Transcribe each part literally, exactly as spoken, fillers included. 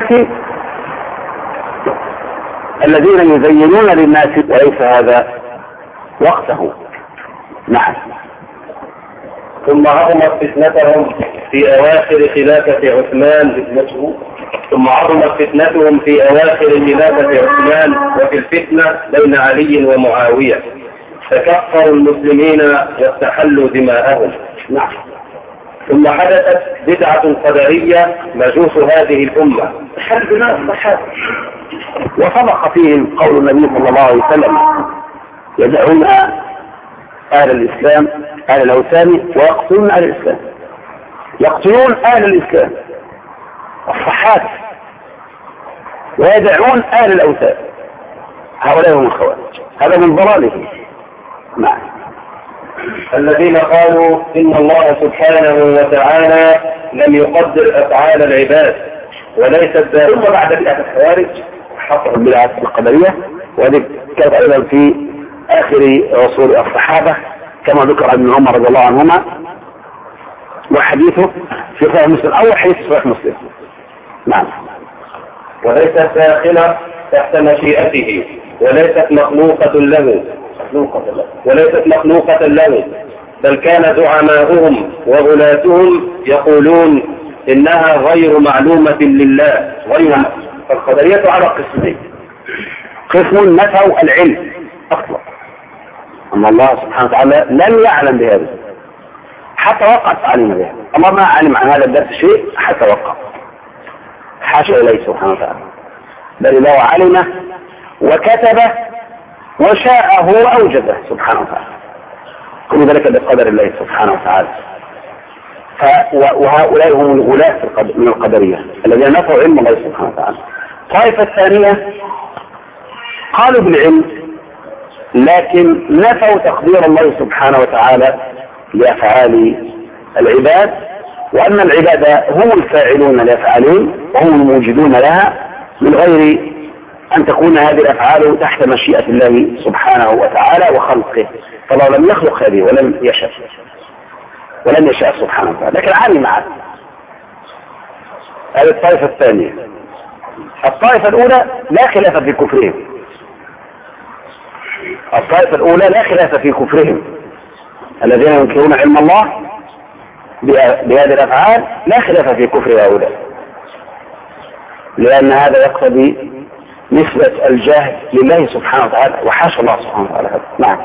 الناس الذين يزينون للناس وليس هذا وقته. نعم. ثم عظمت فتنتهم في أواخر خلافة عثمان فتنته ثم عظمت فتنتهم في أواخر خلافة عثمان وفي الفتنة بين علي ومعاوية فكفروا المسلمين واستحلوا دماءهم. نعم. ثم حدثت بدعة قدرية مجوس هذه الأمة حد دماء الصحابة وصدق فيهم قول النبي صلى الله عليه وسلم يدعون أهل الإسلام أهل الأوثان ويقتلون أهل الإسلام، يقتلون أهل الإسلام الصحابة ويدعون أهل الأوثان، هؤلاء هم الخوارج، هذا من ضلالهم. نعم. الذين قالوا إن الله سبحانه وتعالى لم يقدر أفعال العباد وليست ثم بعد بدعة الخوارج حصلت بدعة القدرية، وهذه كانت أيضا في آخر رسول الصحابة كما ذكر ابن عمر رضي الله عنهما وحديثه في صحيح مسلم أول حديث في صحيح مسلم. نعم. وليست داخلة تحت مشيئته وليست مخلوقة له وليست مخلوقة له بل كان زعماؤهم وغلاتهم يقولون إنها غير معلومة لله. غير القدرية على قسمين، قسم نفوا العلم أصلا أما الله سبحانه وتعالى لم يعلم بهذا حتى وقف علم بهذا، الله ما علم عن هذا الدرس شيء حتى وقف، حاشا إليه سبحانه وتعالى، بل الله علمه وكتبه وشاءه وأوجده سبحانه وتعالى، كل ذلك بقدر الله سبحانه وتعالى. وهؤلاء هم الغلاة من القدرية الذين نفوا علم الله سبحانه وتعالى. الطائفة الثانية قالوا بالعلم لكن نفوا تقدير الله سبحانه وتعالى لأفعال العباد، وأن العباد هم الفاعلون لأفعالهم وهم الموجدون لها من غير أن تكون هذه الأفعال تحت مشيئة الله سبحانه وتعالى وخلقه، فالله لم يخلق هذه ولم يشاء ولم يشاء سبحانه وتعالى، لكن علم عنه. هذه الطائفة الثانية. الطائفة الأولى لا خلاف في كفرهم، الطائفة الأولى لا خلاف في كفرهم الذين ينكرون علم الله بهذه الأفعال، لا خلاف في كفر هؤلاء، لأن هذا يقتضي نسبة الجهل لله سبحانه وتعالى وحاشا الله سبحانه وتعالى. نعم.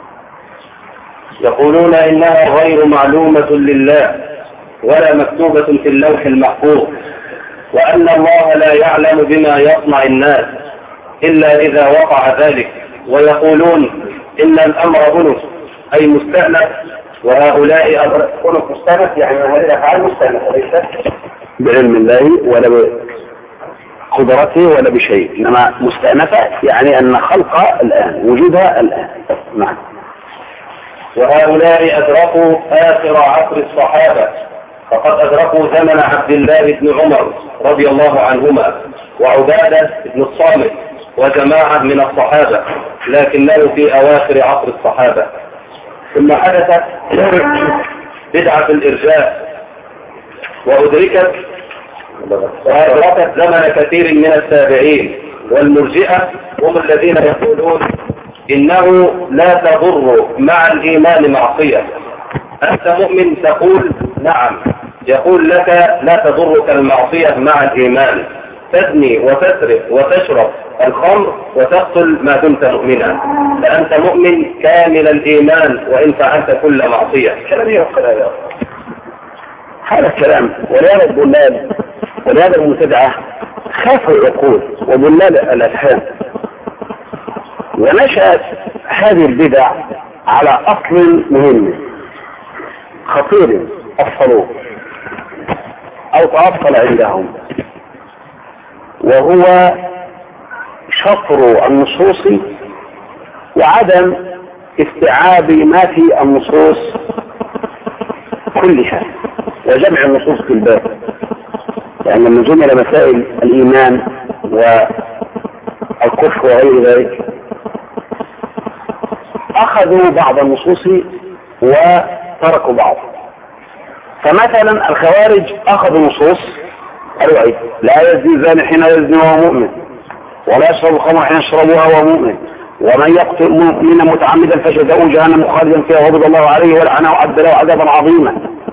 يقولون إنها غير معلومة لله ولا مكتوبة في اللوح المحفوظ، وأن الله لا يعلم بما يصنع الناس إلا إذا وقع ذلك، ويقولون إن الأمر أنف أي مستأنف، وهؤلاء أنف مستأنف يعني هذه الأفعال مستأنفة ليست بعلم الله ولا بقدرته ولا بشيء، إنما مستأنفة يعني أن خلق الآن وجودها الآن. نعم. وهؤلاء أدركوا آخر عصر الصحابة، فقد أدركوا زمن عبد الله بن عمر رضي الله عنهما وعبادة بن الصامت وجماعة من الصحابة، لكنه في أواخر عصر الصحابة. ثم حدثت بدعة الإرجاء وأدركت وأدركت زمن كثير من التابعين، والمرجئة هم الذين يقولون إنه لا تضر مع الإيمان معصية. أنت مؤمن تقول نعم، يقول لك لا تضرك المعصية مع الإيمان، تزني وتسرق وتشرب الخمر وتقتل ما دمت مؤمنا، فأنت مؤمن كامل الإيمان وإن فعلت كل معصية. كلام يوقع هذا هذا الكلام. ولهذا الضلال ولهذا المبتدعة خافوا العقول وضلال الأفهام، ونشأت هذه البدع على أصل مهم خطير أصلوه أو تأصل عندهم، وهو شطر النصوص وعدم استيعاب ما في النصوص كلها وجمع النصوص في الباب، لأن من جمل مسائل الإيمان والكفر وغير ذلك أخذوا بعض النصوص وتركوا بعض. فمثلا الخوارج أخذوا نصوص الوعيد. لا يزني زاني حين يزني وهو مؤمن، ولا يشرب الخمر حين يشربها وهو مؤمن، ومن يقتل مؤمنا متعمدا فجزاؤه جهنم خالدا فيها وغضب الله عليه ولعنه وأعد له عذابا عظيما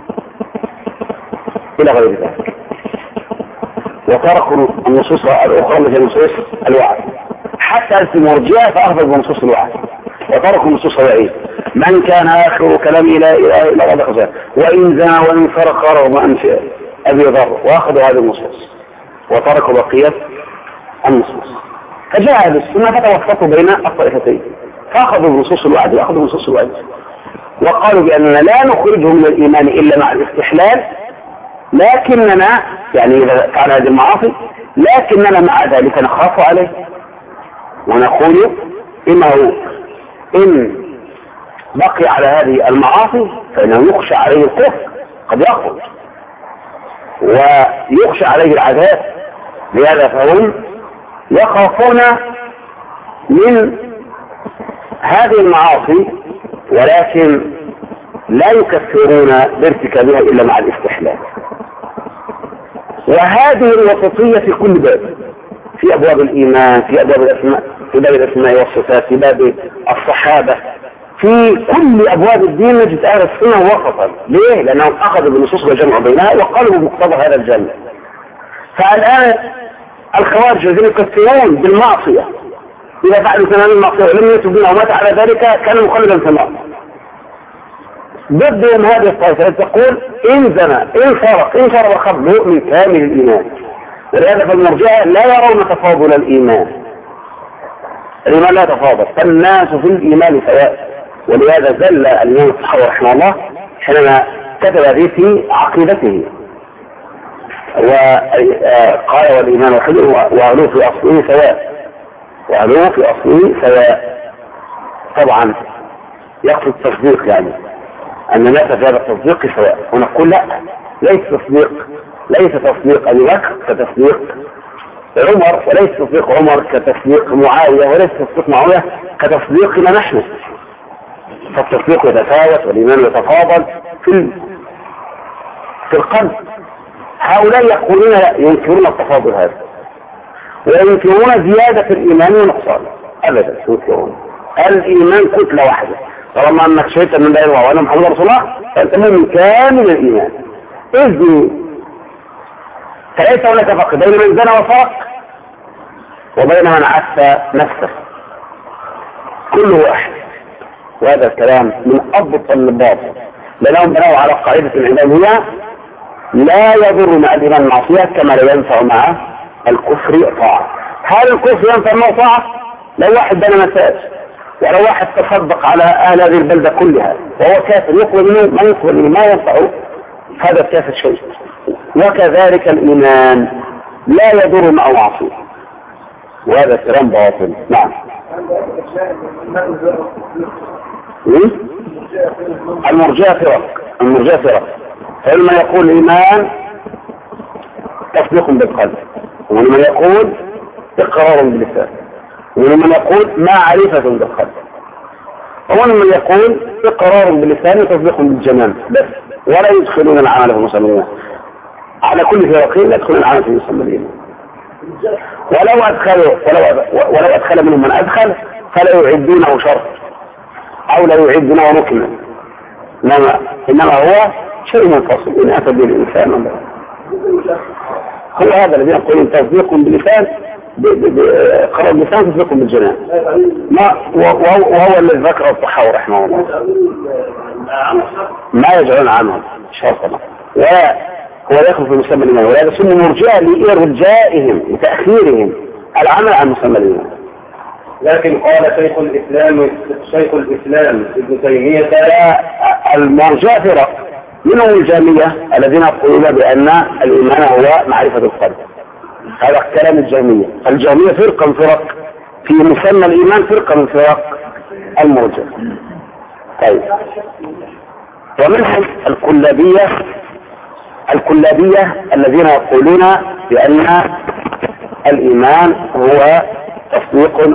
إلى غير ذلك. وتركوا النصوص الأخرى مثل نصوص الوعد، حتى المرجئة فأخذوا بنصوص الوعد وتركوا نصوص الوعيد. من كان آخر كلامه لا إله إلا الله خزان وإن زنى وإن سرق رغم أنف أبي ذر، وأخذوا هذه النصوص وتركوا بقية النصوص. فجاء أهل السنة فتوسطوا بين الطائفتين، فأخذوا بنصوص الوعد وأخذوا بنصوص الوعيد، وقالوا بأننا لا نخرجه من الإيمان إلا مع الاستحلال، لكننا يعني إذا فعل هذه المعاصي لكننا مع ذلك نخاف عليه ونقول إنه إن بقي على هذه المعاصي فإنه يخشى عليه الكفر، قد يخرج ويخشى عليه العذاب. لهذا فهم يخافون من هذه المعاصي ولكن لا يكفرون بارتكابها إلا مع الاستحلال. وهذه الوسطية في كل باب، في أبواب الإيمان، في أبواب الأسماء، في باب الأسماء والصفات، في باب الصحابة، في كل أبواب الدين نجد أهل السنة وسطا. ليه؟ لأنهم أخذوا بالنصوص وجمعوا بينها وقالوا بمقتضى هذا الجمع. فالآن الخوارج الذين يكفرون بالمعصية إذا فعلوا ثمان المعصية ولم يتوبوا ومات على ذلك كان مخلدا في النار. ضدهم هذه الطائفة تقول إن زنى إن سرق إن شرب خمر من كامل الإيمان. ولهذا فالمرجئة لا يرون تفاضل الإيمان، الإيمان لا يتفاضل، فالناس في الإيمان سواء. ولهذا زل الإمام الصحابي رحمه الله حينما كتب هذه في عقيدته وقال والإيمان واحد وأهلوه في أصله سواء، وأهلوه في أصله سواء. طبعا يقصد التصديق، يعني أن الناس في هذا التصديق سواء، ونقول لا، ليس تصديق ليس تصديق أبي بكر كتصديق عمر، وليس تصديق عمر كتصديق معاوية، وليس تصديق معاوية كتصديقنا نحن. فالتصديق يتفاوت والإيمان يتفاضل في في القلب. هؤلاء يقولون ينكرون التفاضل هذا وينكرون زيادة الإيمان ونقصان، أبدا ينكرون الإيمان كتلة واحدة. طالما أنك شهدت من لا إله إلا محمد رسول الله فأنت مؤمن كامل الإيمان. إذن فليس هناك فرق بين من زنى وسرق وبين من عف نفسه، كله واحد. وهذا الكلام من أضبط الباطل، لأنهم بنوا على قاعدة العلمية لا يضر مع الإيمان المعصية كما لا ينفع مع الكفر طاعة. هل الكفر ينفع مع طاعة؟ لو واحد بنى مساجد ولو واحد تصدق على أهل هذه البلدة كلها وهو كافر يقبل منه ما يقبل منه ما ينفعه، هذا الكافر شيء. وكذلك الإيمان لا يضر مع معصية، وهذا كلام باطل. نعم. المرجئة فرق المرجئة فرق فلما يقول الإيمان تصديق بالقلب، ولما يقول إقرار باللسان، ولما يقول معرفة بالقلب، ولما يقول إقرار باللسان وتصديق بالجنان بس، ولا يدخلون العمل في المسلمين. على كل فرقين لا يدخلون العمل في المسلمين. ولو أدخلوا ولو, ولو أدخل منهم من أدخل فلا يعدونه شرط أو لا يعدونه ركنا، إنما, إنما هو شيء منفصل إن أتى به الإنسان. هو هذا الذي يقول تصديق باللسان قرار اللسان تصديق بالجنان، ما وهو, وهو الذي ذكر الصحابة رحمه الله ما يجعلون عنه شرطا، وهو يدخل في مسمى الإيمان. وهذا سن مرجئة لإرجائهم لتأخيرهم العمل عن مسمى الإيمان. لكن قال شيخ الإسلام شيخ الإسلام ابن تيمية المرجئة فرق منهم الجهمية الذين يقولون بأن الإيمان هو معرفة القلب. هذا كلام الجهمية. الجهمية فرقة من فرق في مسمى الإيمان، فرقة من فرق المرجئة. طيب، ومنهم الكلابية الكلابية الذين يقولون بأن الإيمان هو تصديق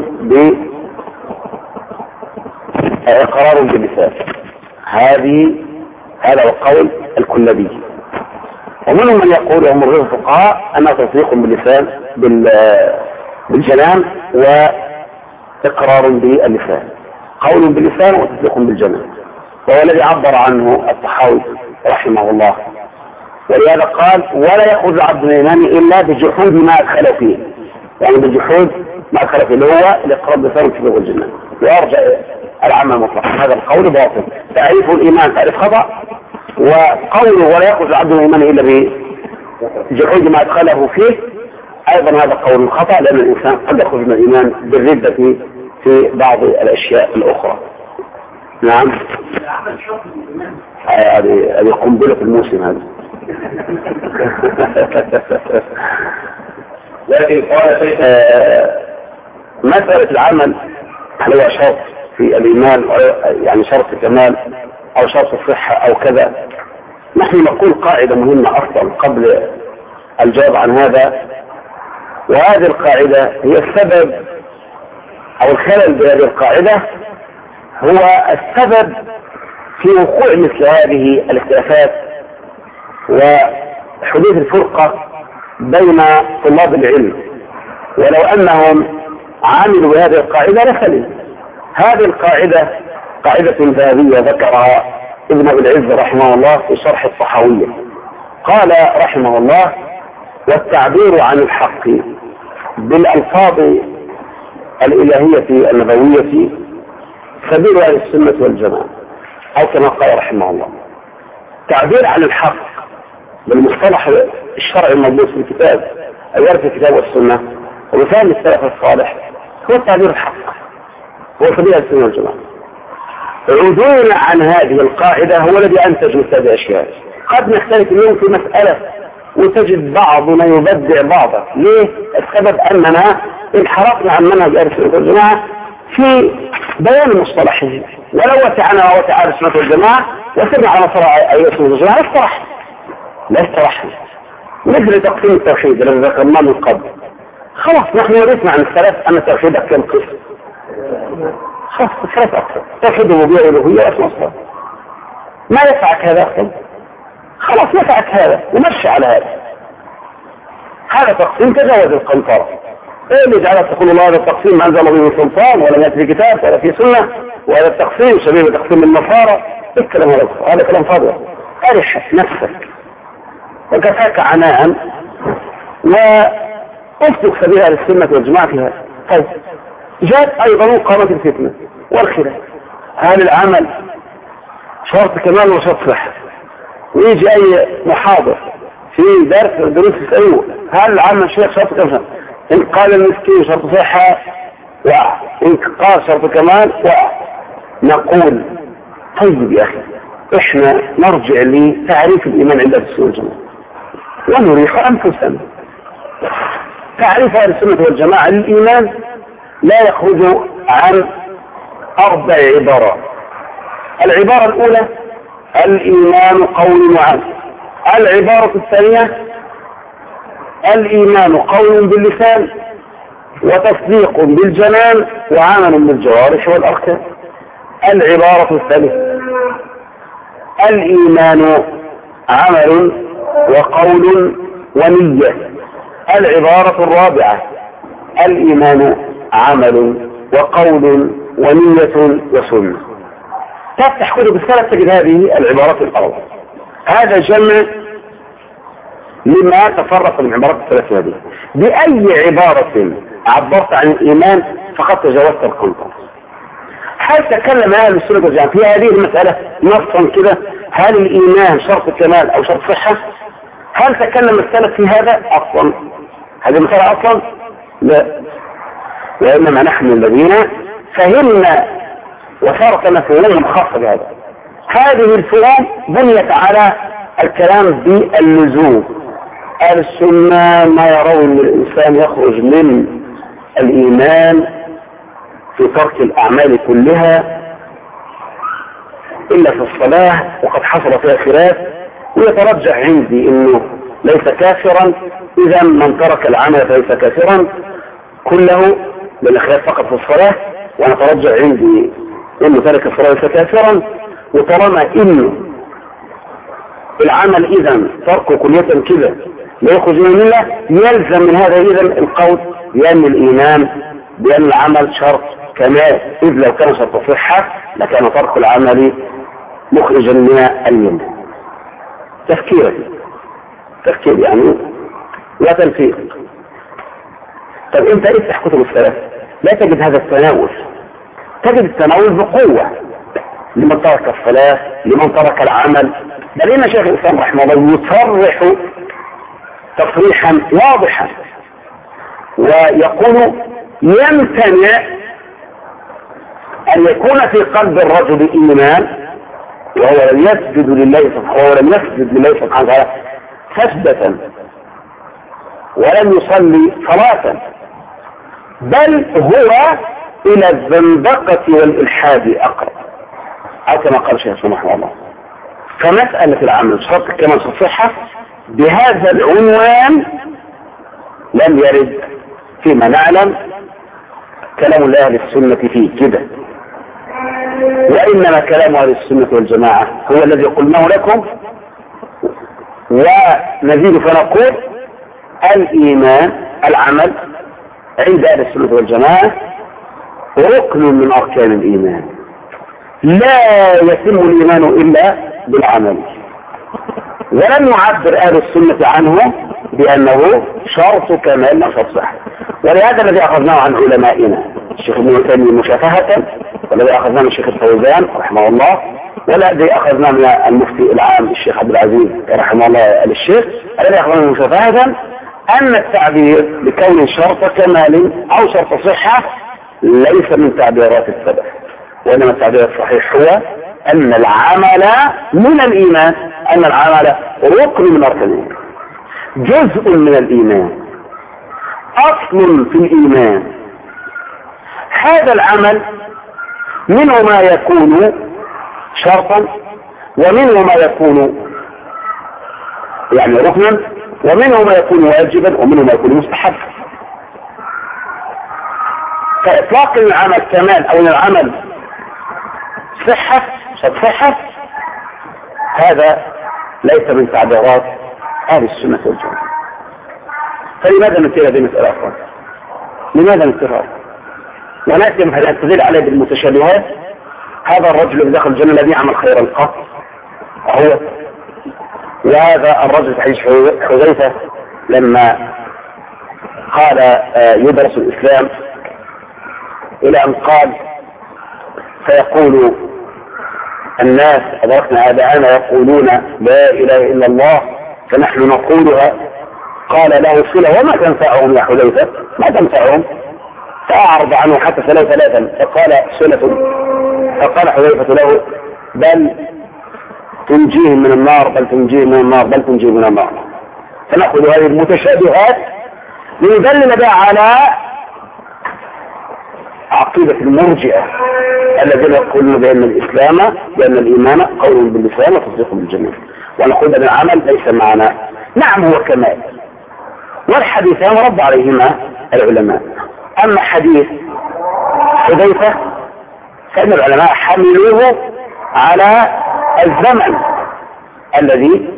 بإقرار باللسان. هذه هذا هو قول الكلابي. ومنهم من يقول وهم غير الفقهاء أنها تصديق باللسان بالجنان وإقرار باللسان، قول باللسان وتصديق بالجنان، وهو الذي عبر عنه الطحاوي رحمه الله. ولهذا قال ولا يخرج العبد من الإيمان إلا بجحود ما أدخل فيه، يعني بجحود ما أدخل فيه اللي هو الإقرار باللسان وتصديق بالجنان، ويرجع العمل المطلق. هذا القول باطل، تعريف الإيمان تعريف خطأ، وقوله ولا يخرج العبد من الإيمان إلا بجحود ما أدخله فيه أيضا هذا قول خطأ، لأن الإنسان قد يخرج من الإيمان بالردة في, في بعض الأشياء الأخرى. نعم، هذه هذه قنبلة الموسم هذا. لكن قال مسألة العمل هل هو شرط في الإيمان، يعني شرط الكمال أو شرط الصحة أو كذا؟ نحن نقول قاعدة مهمة أصلا قبل الجواب عن هذا، وهذه القاعدة هي السبب أو الخلل بهذه القاعدة هو السبب في وقوع مثل هذه الاختلافات وحدوث الفرقة بين طلاب العلم. ولو أنهم عملوا بهذه القاعدة لسلم. هذه القاعدة قاعدة ذهبية ذكرها ابن أبي العز رحمه الله في شرح الطحاوية. قال رحمه الله والتعبير عن الحق بالألفاظ الإلهية النبوية سبيل أهل السنة والجماعة، أو كما قال رحمه الله تعبير عن الحق بالمصطلح الشرعي المضبوط في الكتاب أو في الكتاب والسنة وبفهم السلف الصالح هو تعبير الحق، هو سبيل أهل السنة والجماعة. عدولنا عن هذه القاعدة هو الذي أنتج مثل هذه الأشياء. قد نختلف اليوم في مسألة وتجد بعضنا يبدع بعضا. ليه؟ السبب أننا انحرفنا عن منهج أهل السنة والجماعة في بيان مصطلحه، ولو وسعنا ووسع أهل السنة والجماعة وسمع على صراع أهل السنة والجماعة لاسترحنا لا استرحنا مثل تقسيم التوحيد الذي ذكرناه من قبل. خلاص نحن ورثنا عن السلف أن التوحيد كم قسم، خلاص الثلاث أكثر توحيد الربوبية والألوهية واسم الله. ما يفعك هذا أصلا؟ خلاص يفعك هذا ومشي على هذا. هذا تقسيم تجاوز القنطرة. ايه اللي جعلت تقول الله هذا التقسيم ما انزل به سلطان ولا ياتي في كتاب ولا في سنة، وهذا التقسيم شبيه بتقسيم النصارى. الكلام هذا هذا كلام فاضي. ارح نفسك وكفاك عناء واسلك سبيل اهل السنة والجماعة في هذا. طيب جاءت ايضا قامت الفتنة والخلاف، هل العمل شرط كمال وشرط صحة؟ ويجي اي محاضر في درس دروس يسألوه هل العمل شيخ شرط كمال؟ إن قال المسكين شرط صحة وقع، إن قال شرط كمال وقع. نقول طيب يا أخي إحنا نرجع لتعريف الإيمان عند أهل السنة والجماعة ونريح أنفسنا. تعريف أهل السنة والجماعة للإيمان لا يخرج عن أربع عبارات. العبارة الأولى الإيمان قول وعمل. العبارة الثانية الإيمان قول باللسان وتصديق بالجنان وعمل بالجوارح والأركان. العبارة الثالثة الإيمان عمل وقول ونية. العبارة الرابعة الإيمان عمل وقول ونية وسنة. تفتح كتب السلف تجد هذه العبارات الأربع. هذا جمع لما تفرق من عبارات الثلاث هذه. بأي عبارة عبرت عن الإيمان فقد تجاوزت القنطرة. هل تكلم أهل السنة والجماعة في هذه المسألة نصا كده هل الإيمان شرط كمال أو شرط صحة؟ هل تكلم السلف في هذا أصلا؟ هذه المسألة أصلا؟ لا. وإنما نحن الذين فهمنا وصارت مفهومهم خاصة بهذا. هذه الفهوم بنيت على الكلام باللزوم. أهل السنة ما يرون أن الإنسان يخرج من الإيمان في ترك الأعمال كلها إلا في الصلاة وقد حصل فيها خلاف، ويترجح عندي أنه ليس كافرا. إذا من ترك العمل فليس كافرا كله بالخلاف فقط في الصلاة، وأنا ترجح عندي أنه ترك الصلاة ليس كافرا. وطالما أنه العمل إذا تركه كلية كده لا يخرج من الملة، يلزم من هذا إذا القول بأن الإيمان بأن العمل شرط كمال، إذ لو كان شرط صحة لكان ترك العمل مخرجا من الملة. تفكير تفكير يعني لا تنفيذ. طب انت افتح كتب السلف لا تجد هذا التناول، تجد التناول بقوة لمن ترك الصلاة، لمن ترك العمل. بل ان شيخ الاسلام رحمه الله يصرح تصريحا واضحا ويقول يمتنع ان يكون في قلب الرجل ايمان وهو لم يسجد لله سبحانه وهو لم يسجد لله سبحانه وتعالى سجدة ولم يصلي صلاة، بل هو الى الزندقة والالحاد اقرب، او كما قال شيخ رحمه الله. فمسألة العمل شرط كما صحيحة بهذا العنوان لم يرد فيما نعلم كلام الله أهل السنة فيه كده، وإنما كلام أهل السنة والجماعة هو الذي قلناه لكم، ونزيد فنقول الإيمان العمل عند أهل السنة والجماعة ركن من أركان الإيمان، لا يتم الإيمان إلا بالعمل، ولم يعبر أهل السنة عنه بأنه شرط كمال لا شرط صحة. ولهذا الذي أخذناه عن علمائنا الشيخ ابن تيمية مشافهة، والذي أخذناه من الشيخ الفوزان رحمه الله، والذي أخذناه من المفتي العام الشيخ عبد العزيز رحمه الله للشيخ، الذي أخذناه مشافهة أن التعبير بكون شرط كمال أو شرط صحة ليس من تعبيرات السلف، وإنما التعبير الصحيح هو أن العمل من الإيمان، أن العمل ركن من أركان الإيمان، جزء من الإيمان، أصل في الإيمان. هذا العمل منه ما يكون شرطا، ومنه ما يكون يعني ركنا، ومنه ما يكون واجبا، ومنه ما يكون مستحب. فإطلاق العمل كمال أو العمل صحة صحة هذا ليس من تعبيرات أهل السنة والجماعة. فلماذا نثير هذه المسألة أخرى؟ لماذا نثيرها؟ ونأتي مثلا تدل عليه بالمتشابهات. هذا الرجل الذي دخل الجنة الذي عمل خيرا قط هو، وهذا الرجل في حديث حذيفة لما قال يدرس الإسلام إلى أن قال فيقول الناس أدركنا آباءنا يقولون لا إله إلا الله فنحن نقولها، قال له صلة وما تنفعهم يا حذيفة؟ ما تنفعهم؟ فأعرض عنه حتى ثلاث ثلاثا فقال صلة، فقال حذيفة له بل تنجيهم من النار بل تنجيهم من النار بل تنجيهم من النار. فنأخذ هذه المتشابهات لندلل بها على عقيدة المرجئة الذين يقولون بأن الإسلام بأن الإيمان قول باللسان وتصديق بالجنة، ونقول أن العمل ليس معنا. نعم هو كمال، والحديثان رد عليهما العلماء. أما حديث حذيفة فإن العلماء حملوه على الزمن الذي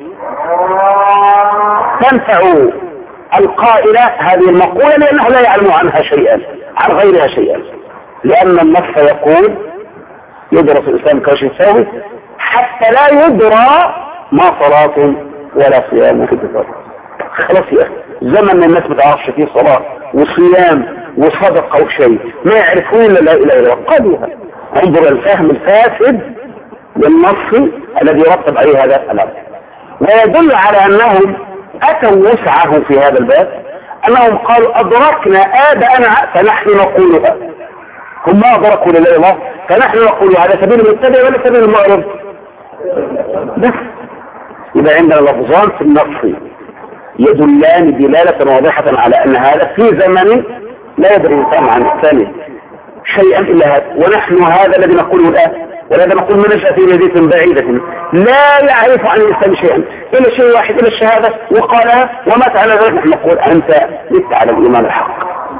تنفع القائل هذه المقولة لأنه لا يعلم عنها شيئا عن غيرها شيئا، لأن النص يقول يدرس الإسلام كوش يساوي حتى لا يدرى ما صلاة ولا صيام في الكتاب. خلاص يا أخي زمن الناس ما تعرفش فيه صلاة وصيام وصدقة وشيء، ما يعرفون إلا لا إله إلا الله. قالوها. انظر الفهم الفاسد للنص الذي يرتب عليه هذا الأمر، ويدل على أنهم أتوا وسعه في هذا الباب، أنهم قالوا أدركنا آباءنا فنحن نقولها. هم ما أدركوا لله الله فنحن نقولها، على سبيل المتبع ولا سبيل المعرض. بس إذا عندنا لفظان في النص يدلان دلالة واضحة على أن هذا في زمن لا يدري الإنسان عن الثاني شيئا إلا هذا، ونحن هذا الذي نقوله الآن، ولهذا نقول من نشأ في مدينة بعيدة لا يعرف عن الإسلام شيئا إلا شيء واحد إلا الشهادة وقالها ومات على ذلك، نحن نقول أنت لست على الإيمان الحق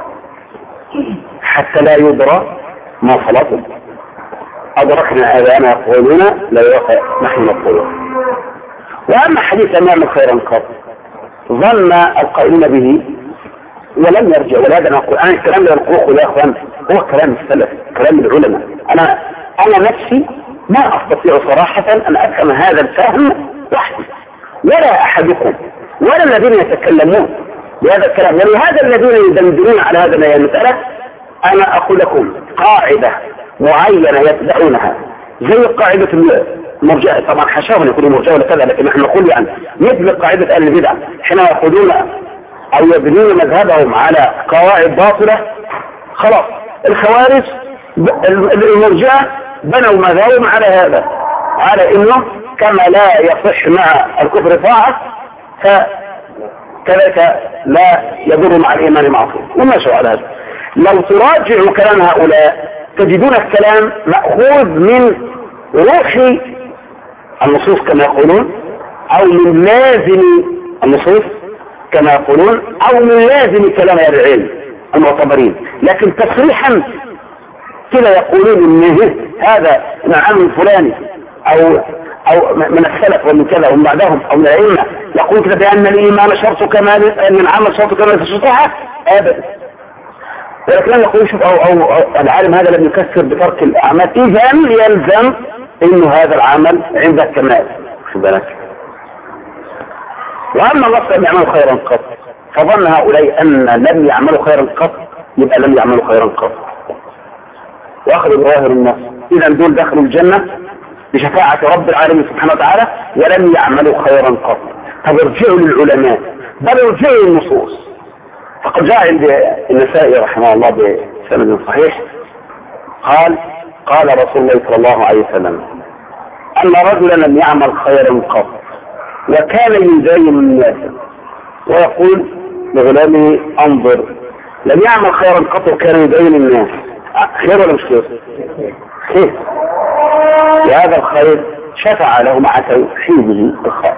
حتى لا يدرى ما صلاته. أدركنا آباءنا يقولون لا يوقع نحن نقوله. وأما حديث لم يعمل خيرا قط ظن القائلين به ولم يرجع. ولهذا نقول أنا الكلام اللي نقوله يا أخوان هو كلام السلف، كلام العلماء. أنا أنا نفسي ما أستطيع صراحة أن أفهم هذا الفهم وحدي، ولا أحدكم ولا الذين يتكلمون بهذا الكلام، ولهذا الذين يدندنون على هذا المسألة أنا أقول لكم قاعدة معينة يتبعونها زي قاعدة المرجئة. طبعا حشاهم يقولوا مرجئة ولا كذا، لكن نحن نقول يعني مثل قاعدة أهل البدع حين يأخذون أو يبنون مذهبهم على قواعد باطلة. خلاص الخوارج المرجئة بنوا مذهبهم على هذا، على إنه كما لا يصح مع الكفر طاعة فكذلك لا يضر مع الإيمان معصية وماشوا على هذا. لو تراجعوا كلام هؤلاء تجدون الكلام مأخوذ من روح النصوص كما يقولون، أو من لازم النصوص كما يقولون، أو من لازم كلام أهل العلم المعتبرين. لكن تصريحا كده يقولون ان هذا من عمل فلاني او او من السلف ومن كذا ومن بعدهم او من الائمه يقول كده بان الايمان شرط كمال، ان العمل شرط كمال في الصحه ابدا. ولكن يقول شوف أو, أو, أو العالم هذا لم يكسر بترك الاعمال، اذا يلزم انه هذا العمل عند الكمال. شو بالك؟ واما الله لم يعمل خيرا قط فظن هؤلاء ان لم يعملوا خيرا قط يبقى لم يعملوا خيرا قط واخذوا ظاهر النص، اذا دول دخلوا الجنة بشفاعة رب العالمين سبحانه وتعالى ولم يعملوا خيرا قط. طب ارجعوا للعلماء بل ارجعوا للنصوص. فقد جاء عند النسائي رحمه الله بسند صحيح قال قال رسول الله صلى الله عليه وسلم ان رجلا لم يعمل خيرا قط وكان يداين الناس ويقول لغلامه انظر، لم يعمل خيرا قط وكان يداين الناس، خير ولا مش خير؟ خير. لهذا الخير شفع له مع توحيده الخير.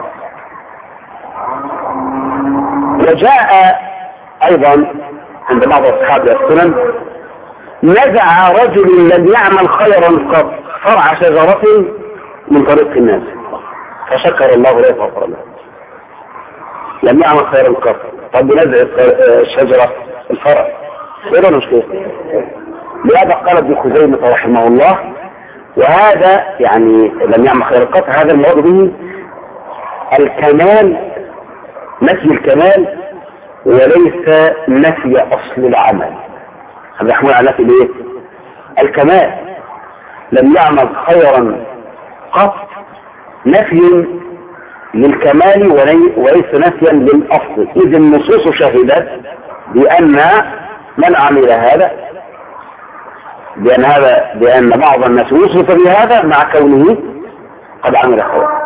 وجاء ايضا عند بعض اصحاب السنن نزع رجل لم يعمل خيرا قط فرع شجرة من طريق الناس فشكر الله له فغفر له. لم يعمل خيرا قط، طب نزع الشجرة الفرع خير ولا مش خير؟ لهذا قال ابن خزيمة رحمه الله وهذا يعني لم يعمل خير القطع، هذا المراد به الكمال، نفي الكمال وليس نفي اصل العمل. هذا يحمل على نفي الايه؟ الكمال. لم يعمل خيرا قط نفي للكمال وليس نفيا للاصل. اذ النصوص شهدت بان من عمل هذا بأن هذا بأن بعض الناس وصف بهذا مع كونه قد عمل خيرا.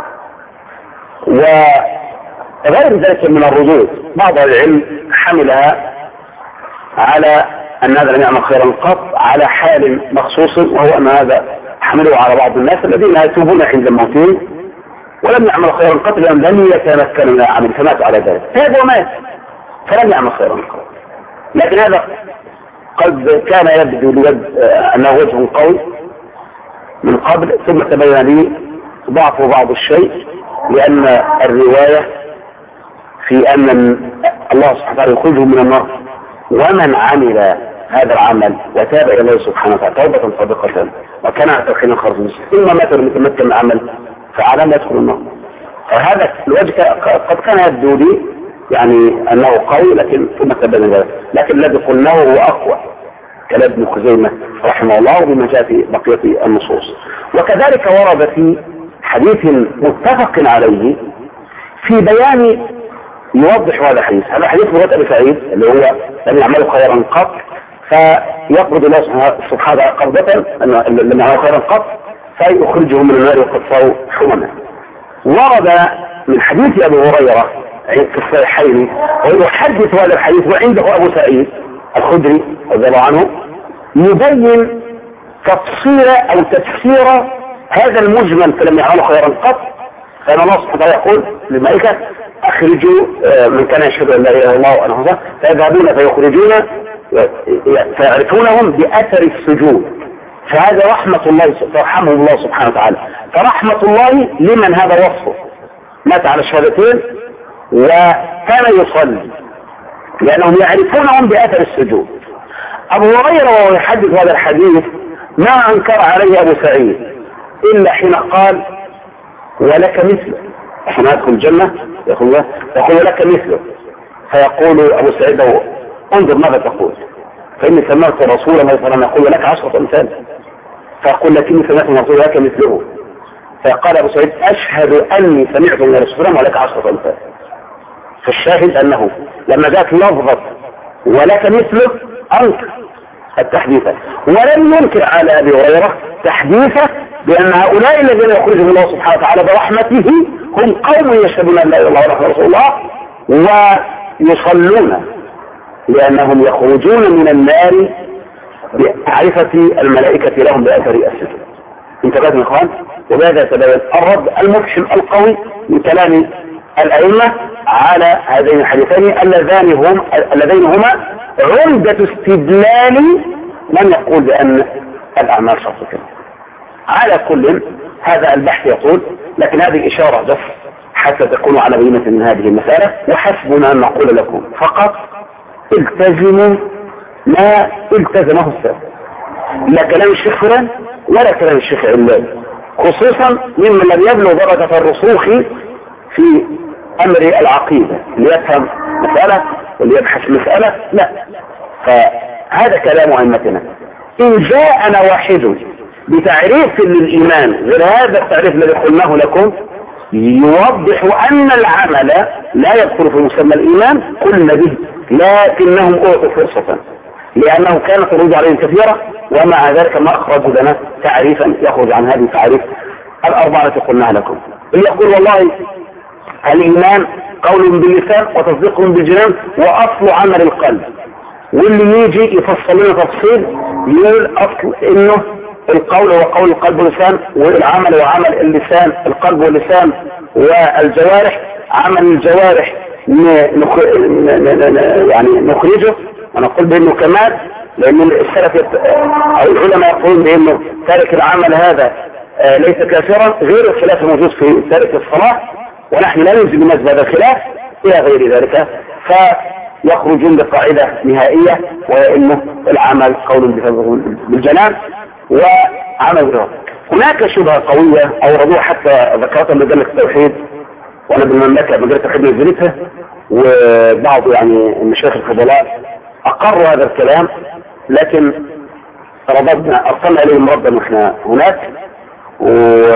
وغير ذلك من الردود بعض العلم حملها على أن هذا لم يعمل خيرا قط على حال مخصوص، وهو أن هذا حمله على بعض الناس الذين يتوبون عند الموتين ولم يعمل خيرا قط لأن لم يتمكن من العمل فمات على ذلك، هذا ومات فلم يعمل خيرا قط. لكن هذا قد كان يبدو لوجه أنه وجه قوي من قبل ثم تبين لي ضعف بعض الشيء، لأن الرواية في أن الله سبحانه وتعالى يخرجه من النار ومن عمل هذا العمل وتاب إلى الله سبحانه وتعالى توبة صادقة وكان على توحيد خالص ثم مات لم يتمكن من العمل فعلى ما يدخل النار. فهذا الوجه قد كان يبدو لي يعني أنه قوي لكن ثم تبين ذلك، لكن الذي قلناه هو أقوى كلام ابن خزيمة رحمه الله بما جاء في بقية النصوص. وكذلك ورد في حديث متفق عليه في بيان يوضح هذا الحديث. هذا حديث مراد أبي سعيد اللي هو لم يعملوا خيرا قط فيقبض الله سبحانه قبضة لم يعملوا خيرا قط فيخرجهم من النار وقد صاروا حمما. ورد من حديث أبي هريرة في الصحيحين ويحدث هذا الحديث وعنده أبو سعيد الخدري رضي الله عنه يبين تفسير أو تفسير هذا المجمل فلم يعملوا خيرا قط. فإن الله سبحانه وتعالى يقول للملائكة أخرجوا من كان يشهد أن لا إله إلا الله وأنه رسول فيذهبون فيخرجون فيعرفونهم بأثر السجود. فهذا رحمة الله فرحمه الله سبحانه وتعالى. فرحمة الله لمن هذا وصفه مات على الشهادتين وكان يصلي لأنهم يعرفونهم بأثر السجود. أبو هريرة وهو يحدث هذا الحديث ما أنكر عليه أبو سعيد إلا حين قال ولك مثله، حين يدخل الجنة يقول يقول لك مثله، فيقول أبو سعيد انظر ماذا تقول، فإني سمعت رسول الله صلى الله عليه وسلم يقول لك عشرة أمثال، فيقول لكني سمعت رسول لك مثله، فقال أبو سعيد أشهد أني سمعت من رسول الله ولك عشرة أمثال. فالشاهد أنه لما جاءت لفظة ولك مثله أنكر التحديث، ولم ينكر على أبي هريرة تحديثه بأن هؤلاء الذين يخرجهم الله سبحانه وتعالى برحمته هم قوم يشهدون أن لا إله إلا الله ورحمة رسول الله ويصلون، لأنهم يخرجون من النار بمعرفة الملائكة لهم بأثر السجود. انتبهتم يا إخوان؟ وبهذا يتبين الرد المفحم القوي من كلام الأئمة على هذين الحديثين اللذان هم اللذين هما عمدة استدلال من يقول بأن الأعمال شرط كده. على كل هذا البحث يطول، لكن هذه إشارة بس حتى تكونوا على بينة من هذه المسألة، وحسبنا أن نقول لكم فقط التزموا ما التزمه السلف، لا كلام الشيخ فلان ولا كلام الشيخ علان، خصوصا ممن لم يبلغ درجة الرسوخ في أمر العقيدة اللي يفهم مسألة واللي يبحث مسألة، لا. فهذا كلام أئمتنا. إن جاءنا واحد بتعريف للإيمان غير هذا التعريف الذي قلناه لكم يوضح أن العمل لا يدخل في مسمى الإيمان قلنا به، لكنهم أعطوا فرصة لأنه كانت الردود عليهم كثيرة، ومع ذلك ما أخرجوا لنا تعريفا يخرج عن هذه التعريف الأربعة التي قلناها لكم. اللي يقول والله الإيمان قول باللسان وتصديق بالجنان وأصل عمل القلب، واللي يجي يفصل لنا تفصيل يقول أصل إنه القول هو قول القلب واللسان، والعمل هو عمل اللسان القلب واللسان والجوارح، عمل الجوارح نخ... يعني نخرجه ونقول بأنه كمال، لأن السلف يت... أو العلماء يقولون بأنه تارك العمل هذا ليس كافرا، غير الخلاف الموجود في تارك الصلاة، ونحن لا ننزل الناس بهذا الخلاف إلى غير ذلك، فيخرجون بقاعدة نهائية وهي أنه العمل قول بالجنان وعمل بالجوارح. هناك شبهة قوية أوردوها حتى ذكرتها مجلة التوحيد، وأنا بالمملكة مجلة التوحيد نزلتها، وبعض يعني المشايخ الفضلاء أقروا هذا الكلام، لكن رددنا أرسلنا إليهم ردا وإحنا هناك و...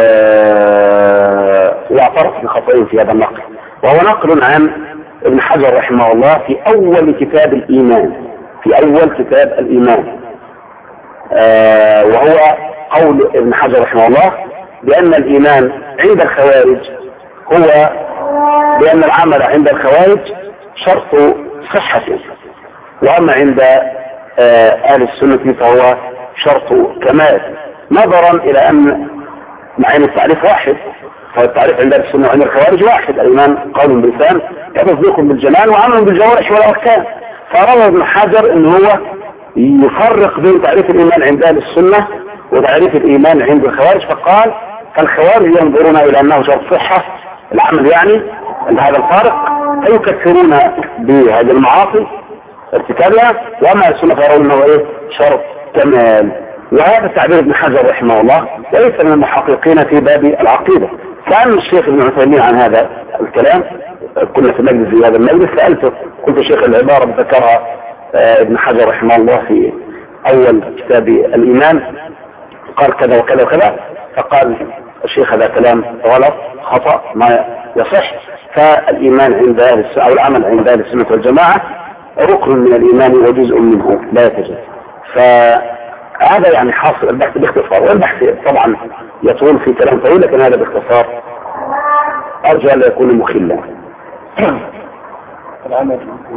واعترف بخطئين في هذا النقل، وهو نقل عن ابن حجر رحمه الله في أول كتاب الإيمان في أول كتاب الإيمان آه وهو قول ابن حجر رحمه الله بأن الإيمان عند الخوارج هو بأن العمل عند الخوارج شرط صحة، وأما عند آه أهل السنة فهو شرط كمال، نظرا إلى أن مع أن التعريف واحد، فالتعريف عند أهل السنة وعند الخوارج واحد، الإيمان قول باللسان وتصديق بالجنان وعمل بالجوارح والأركان. فأراد ابن حجر أن هو يفرق بين تعريف الإيمان عند أهل السنة وتعريف الإيمان عند الخوارج، فقال فالخوارج ينظرون إلى أنه شرط صحة العمل، يعني هذا الفارق، فيكثرون بهذه المعاصي ارتكابها، وأما السنة فيرون أنه إيه شرط كمال. وهذا تعبير ابن حجر رحمه الله وليس من المحققين في باب العقيدة. سأل الشيخ ابن عثيمين عن هذا الكلام، كنا في مجلس في هذا المجلس، سألته قلت الشيخ العبارة ذكرها ابن حجر رحمه الله في أول كتاب الإيمان قال كذا وكذا وكذا، فقال الشيخ هذا كلام غلط خطأ ما يصح، فالإيمان عند أهل السنة أو العمل عند أهل السنة والجماعة ركن من الإيمان وجزء منه لا يتجزأ. فهذا يعني حاصل البحث باختصار، والبحث طبعا يطول في كلام طويل، لكن هذا باختصار أرجو أن لا يكون مخلا. العمل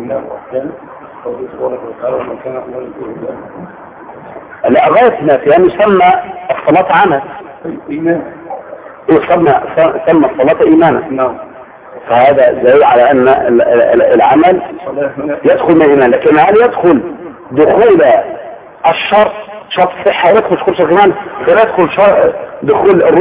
لا غاية ما في أن يسمى الصلاة عمل إيمان، يسمى سمى الصلاة إيمانا. نعم. فهذا دليل على أن العمل يدخل من الإيمان، لكن هل يدخل دخول الشرط شرط صحة ويدخل دخول كمان، فلا يدخل دخول الركن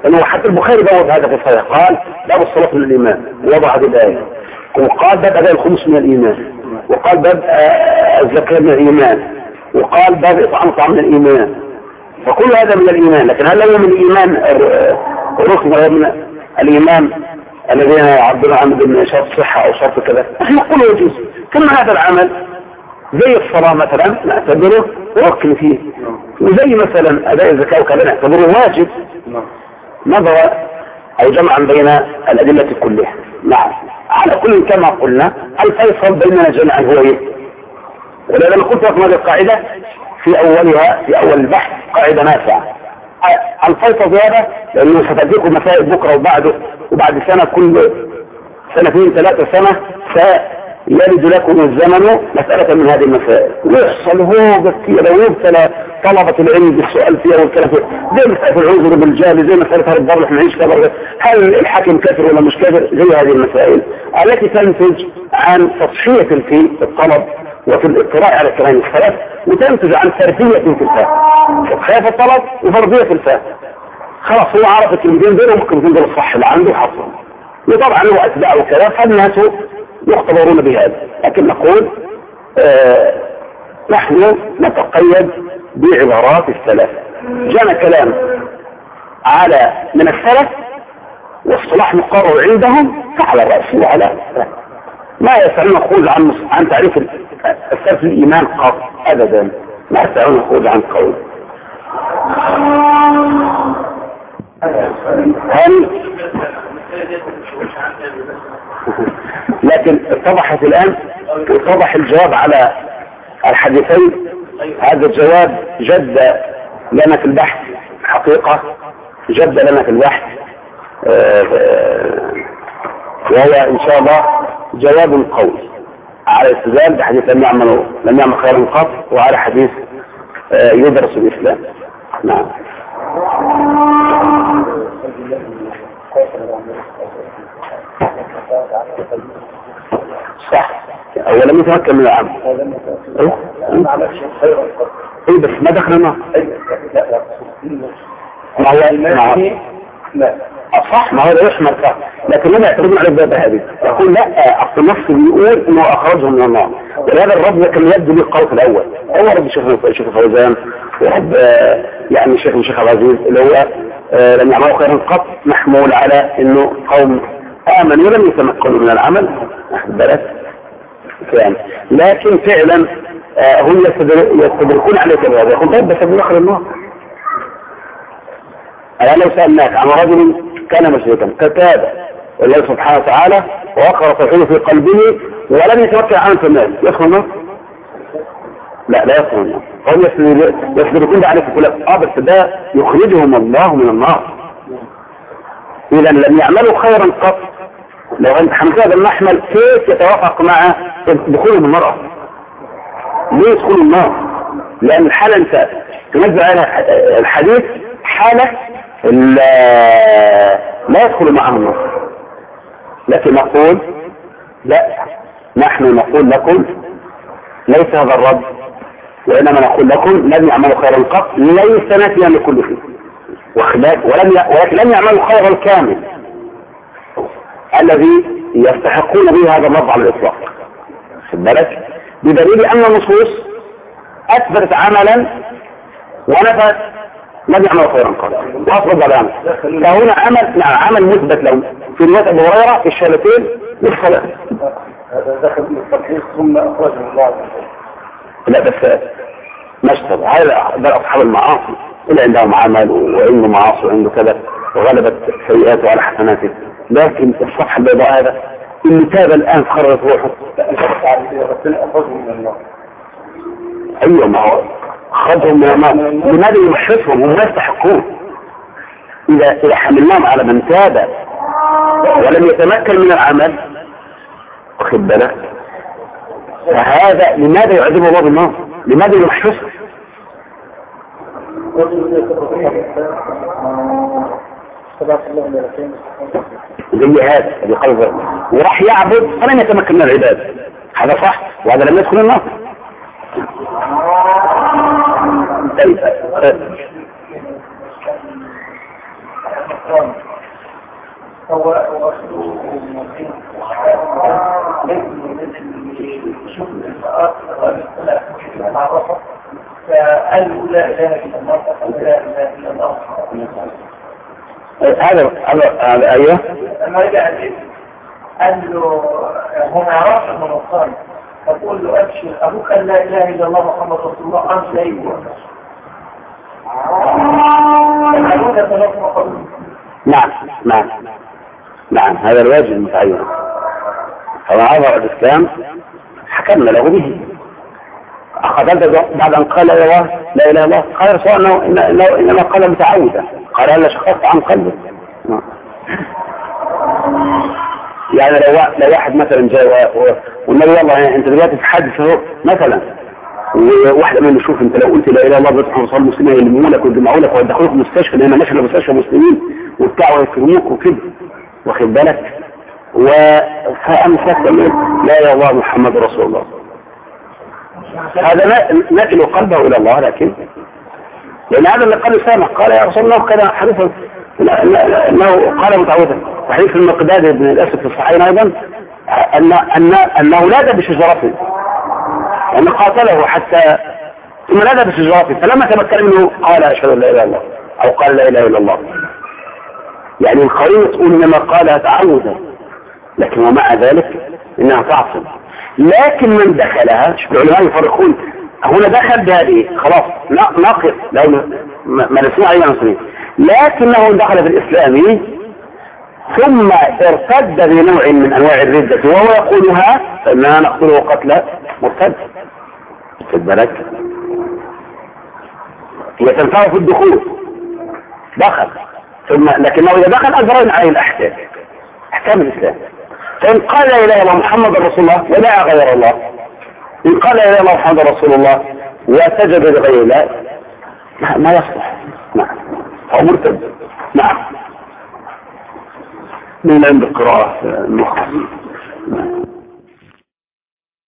انه حتى البخاري بوض هذا في الصحيح، قال باب الصلاة من الإيمان، وضع هذه الآية، وقال باب أداء الخمس من الإيمان، وقال باب الزكاة من الإيمان، وقال باب إطعام الطعام من الإيمان. فكل هذا من الإيمان، لكن هل هو من الإيمان الركن من الإيمان الذين يعبرون عنه من شرط صحة أو شرط كذا؟ نحن نقول يجوز. ثم هذا العمل زي الصلاة مثلا نعتبره ركن فيه، وزي مثلا أداء الزكاة وكذا نعتبره واجب. نظر أو جمعا بين الأدلة كلها. نعم، على كل كما قلنا الفيصل بيننا جميعا هو ايه؟ ولما قلت لكم هذه القاعدة في أولها في أول البحث قاعدة نافعة. الفيصل هذا لأنه ستأتيكم مسائل بكرة وبعده وبعد سنة، كل سنتين ثلاثة سنة سيلد لكم الزمن مسألة من هذه المسائل، ويحصل هو كثيرا ويبتلى طلبة العلم بالسؤال فيها والكلام فيها، زي مسألة العذر بالجهل، زي مسألة الضرب نعيش كبر، هل الحاكم كافر ولا مش كافر، زي هذه المسائل التي تنتج عن تصحية في الطلب وفي الاطلاع على كلام السلف، وتنتج عن فردية في الفهم، تصحية في الطلب وفردية في الفهم. خلاص هو عرف الكلمتين دول وممكن تنزل الصح اللي عنده حصل، وطبعا هو أتباع وكذا، فالناس يختبرون بهذا. لكن نقول آه نحن نتقيد بعبارات السلف. جانا كلام على من السلف واصطلاح مقرر عندهم فعلى الرأس وعلى ما يسألون نخوض عن عن تعريف السلف الإيمان قط أبدا، ما يسألون نخوض عن قول. هل لكن اتضحت الآن اتضح الجواب على الحديثين. هذا الجواب جد لنا في البحث حقيقة، جد لنا في البحث، وهو إن شاء الله جواب قوي على الاستدلال بحديث لم يعمل لم يعمل خيرا قط، وعلى حديث يدرس الإسلام. نعم. صح، ولم يتمكن من العمل. ايه بس ما دخل النار. ما هو ما صح، ما هو لا يحمل صح، لكن لا يعترضون على الباب هذه، يقول لا اصل النص بيقول انه اخرجهم من النار، ولهذا الرب كان يبدو لي القول الاول. هو رب الشيخ الشيخ فوزان ورب يعني الشيخ الشيخ العزيز اللي هو لم يعملوا خيرا قط، محمول على انه قوم امنوا ولم يتمكنوا من العمل بالك يعني. لكن فعلا هم يستدركون عليك الوضع، يقول طيب بس بدخل النار. أنا لو سألناك عن رجل كان مشركا كتاب الله سبحانه وتعالى ووقر توحيده في قلبه ولم يتوكل عن الناس، يدخل النار؟ لا لا يدخل النار. هم يستدركون ده عليك كلهم. اه بس ده يخرجهم الله من النار. إذا لم يعملوا خيرا قط. لو أنت حملت هذا المحمل كيف يتوافق مع دخولهم المرأة؟ ليه يدخلوا النار؟ لأن الحالة أنت تنزل على الحديث حالة لا يدخل معهم النار. لكن نقول لا، نحن نقول لكم ليس هذا الرد، وإنما نقول لكم لم يعملوا خيرا قط، ليس نافيا لكل شيء، ولم ولكن لم يعملوا خيرا الكامل الذي يستحقون به هذا الرد على الإطلاق. خد بالك، بدليل أن النصوص أثبتت عملا ونفت لم يعملوا خيرا قط وأفرض الآن. فهنا عمل نعم عمل مثبت لهم في رواية أبو هريرة في الشهادتين للصلاة. هذا دخل من الترحيص ثم أخرج من الله. لا بس ما اشتغل هذا أصحاب المعاصي اللي عندهم عمل وعنده معاصي وعنده كذا وغلبت سيئاته على حسناته. لكن الصفحة البيضاء هذا اللي تاب الآن خرجت روحه. أيوة ما هو خرجهم من النار. لماذا يمحصهم؟ هم لا يستحقون. إذا إذا حملناهم على من تاب ولم يتمكن من العمل واخد بالك، فهذا لماذا يعذبه الله بالنار؟ لماذا يمحصه؟ زي هذا اللي قلبه وراح يعبد فلن يتمكن من العبادة، هذا صح وهذا لم يدخل النار. فقالوا لا اله الا الله فقال لا اله الا الله. هذا هذا ايوه. لما رجع البيت قال له هم يعرفوا من الصالح، فقول له ابشر ابوك لا اله الا الله محمد رسول الله انت ايوه. نعم نعم نعم هذا الواجب المتعين. فما عبر الإسلام حكمنا له به. أخذت بعد أن قال لا إله لا إله الله قال رسول الله إنه إنه إنما قال متعودا قال هلا شخصت عن قلبه. يعني لو لو واحد مثلا جاء والنبي والله أنت دلوقتي في حادث اهو مثلا وواحد منهم يشوف انت لو قلت لا اله الا الله بيطلع انصار المسلمين يلموا لك ويجمعوا لك ويدخلوك مستشفى لان ماشي مستشفى مسلمين وبتاع ويكرموك وكده واخد بالك وفهم فكر لا اله الا الله محمد رسول الله. هذا نقل قلبه الى الله لكن لان هذا اللي قال سامع قال يا رسول الله كذا حديثا انه قال متعودا وحديث المقداد بن الاسد في الصحيحين ايضا ان ان انه نادى بشجرته أن قاتله حتى ثم نادى بشجرته فلما تمكن منه قال أشهد أن لا إله إلا الله أو قال لا إله إلا الله. يعني القرينة تقول إنما قالها تعودا لكن ومع ذلك إنها تعصب. لكن من دخلها شوف العلماء يفرقون هنا دخل بهذه خلاص ناقص لو ما نسمع علينا مسلمين لكنه دخل في الإسلام ثم ارتد بنوع من أنواع الردة وهو يقولها فإننا نقتله قتل مرتد خد بالك يتنفعه في الدخول دخل ثم لكنه إذا دخل أجرين عليه الأحكام أحكام الإسلام. فإن قال لا إله إلا الله محمد رسول الله ودعا غير الله إن قال لا إله إلا الله محمد رسول الله وسجد لغير الله ما يصلح. نعم هو مرتد. نعم من عند القراءة المختص.